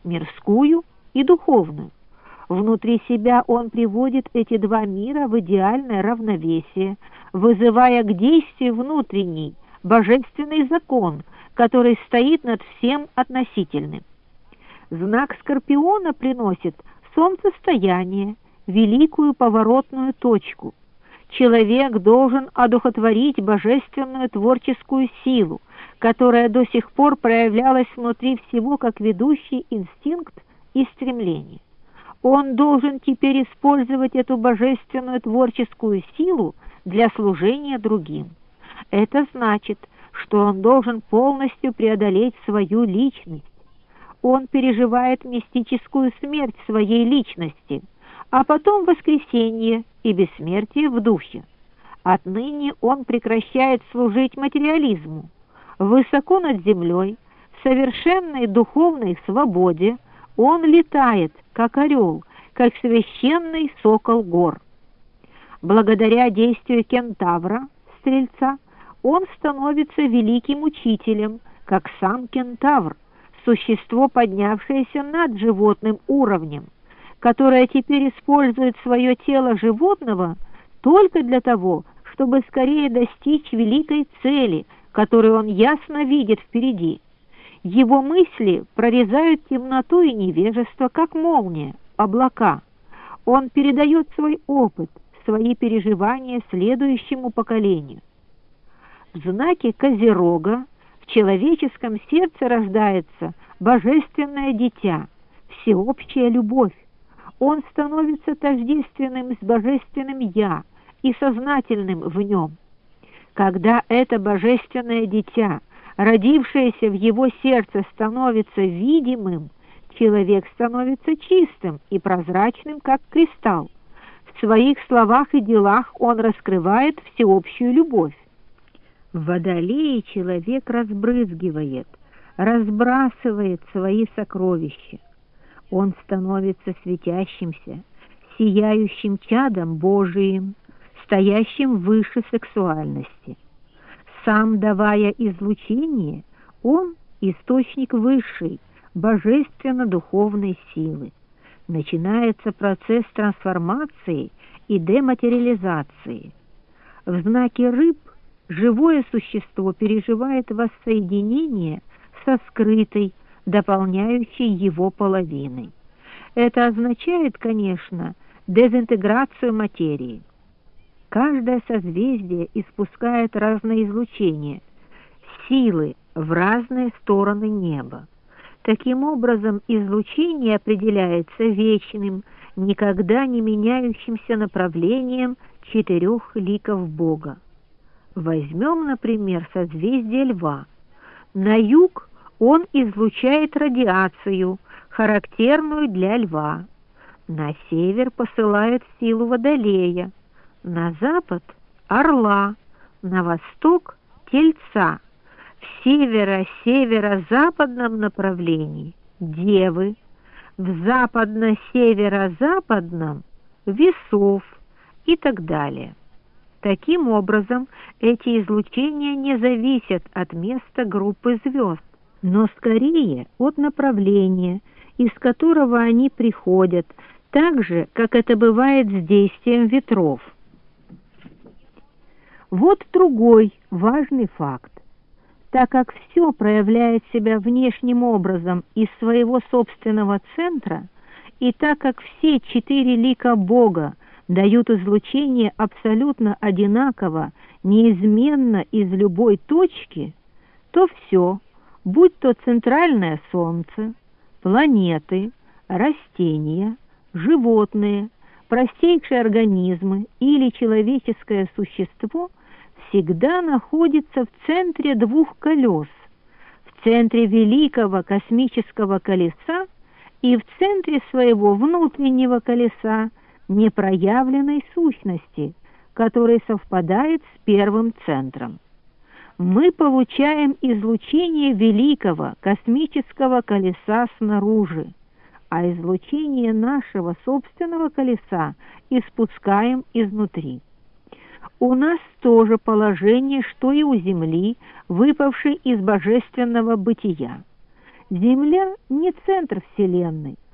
мирскую и духовную. Внутри себя он приводит эти два мира в идеальное равновесие, вызывая к действию внутренний, божественный закон, который стоит над всем относительным. Знак Скорпиона приносит солнцестояние, великую поворотную точку. Человек должен одухотворить божественную творческую силу, которая до сих пор проявлялась внутри всего как ведущий инстинкт и стремление. Он должен теперь использовать эту божественную творческую силу для служения другим. Это значит, что он должен полностью преодолеть свою личность. Он переживает мистическую смерть своей личности, а потом воскресение и бессмертие в духе. Отныне он прекращает служить материализму. Высоко над землей, в совершенной духовной свободе, он летает, как орел, как священный сокол гор. Благодаря действию кентавра, стрельца, он становится великим учителем, как сам кентавр, существо, поднявшееся над животным уровнем, которое теперь использует свое тело животного только для того, чтобы скорее достичь великой цели, которую он ясно видит впереди. Его мысли прорезают темноту и невежество, как молния, облака. Он передает свой опыт, свои переживания следующему поколению. В знаке Козерога в человеческом сердце рождается божественное дитя, всеобщая любовь. Он становится тождественным с божественным «Я» и сознательным в нем. Когда это божественное дитя, родившееся в его сердце, становится видимым, человек становится чистым и прозрачным, как кристалл. В своих словах и делах он раскрывает всеобщую любовь. В Водолее человек разбрызгивает, разбрасывает свои сокровища. Он становится светящимся, сияющим чадом Божиим, стоящим выше сексуальности. Сам давая излучение, он источник высшей, божественно-духовной силы. Начинается процесс трансформации и дематериализации. В знаке Рыб живое существо переживает воссоединение со скрытой, дополняющей его половиной. Это означает, конечно, дезинтеграцию материи. Каждое созвездие испускает разные излучения, силы в разные стороны неба. Таким образом, излучение определяется вечным, никогда не меняющимся направлением четырех ликов Бога. Возьмем, например, созвездие Льва. На юг он излучает радиацию, характерную для Льва. На север посылает силу Водолея, на запад – Орла, на восток – Тельца. В северо-северо-западном направлении – Девы, в западно-северо-западном – Весов и так далее. Таким образом, эти излучения не зависят от места группы звезд, но скорее от направления, из которого они приходят, так же, как это бывает с действием ветров. Вот другой важный факт. Так как все проявляет себя внешним образом из своего собственного центра, и так как все четыре лика Бога дают излучение абсолютно одинаково, неизменно из любой точки, то все, будь то центральное Солнце, планеты, растения, животные, простейшие организмы или человеческое существо всегда находится в центре двух колес, в центре великого космического колеса и в центре своего внутреннего колеса непроявленной сущности, который совпадает с первым центром. Мы получаем излучение великого космического колеса снаружи, а излучение нашего собственного колеса испускаем изнутри. У нас тоже положение, что и у Земли, выпавшей из божественного бытия. Земля не центр Вселенной,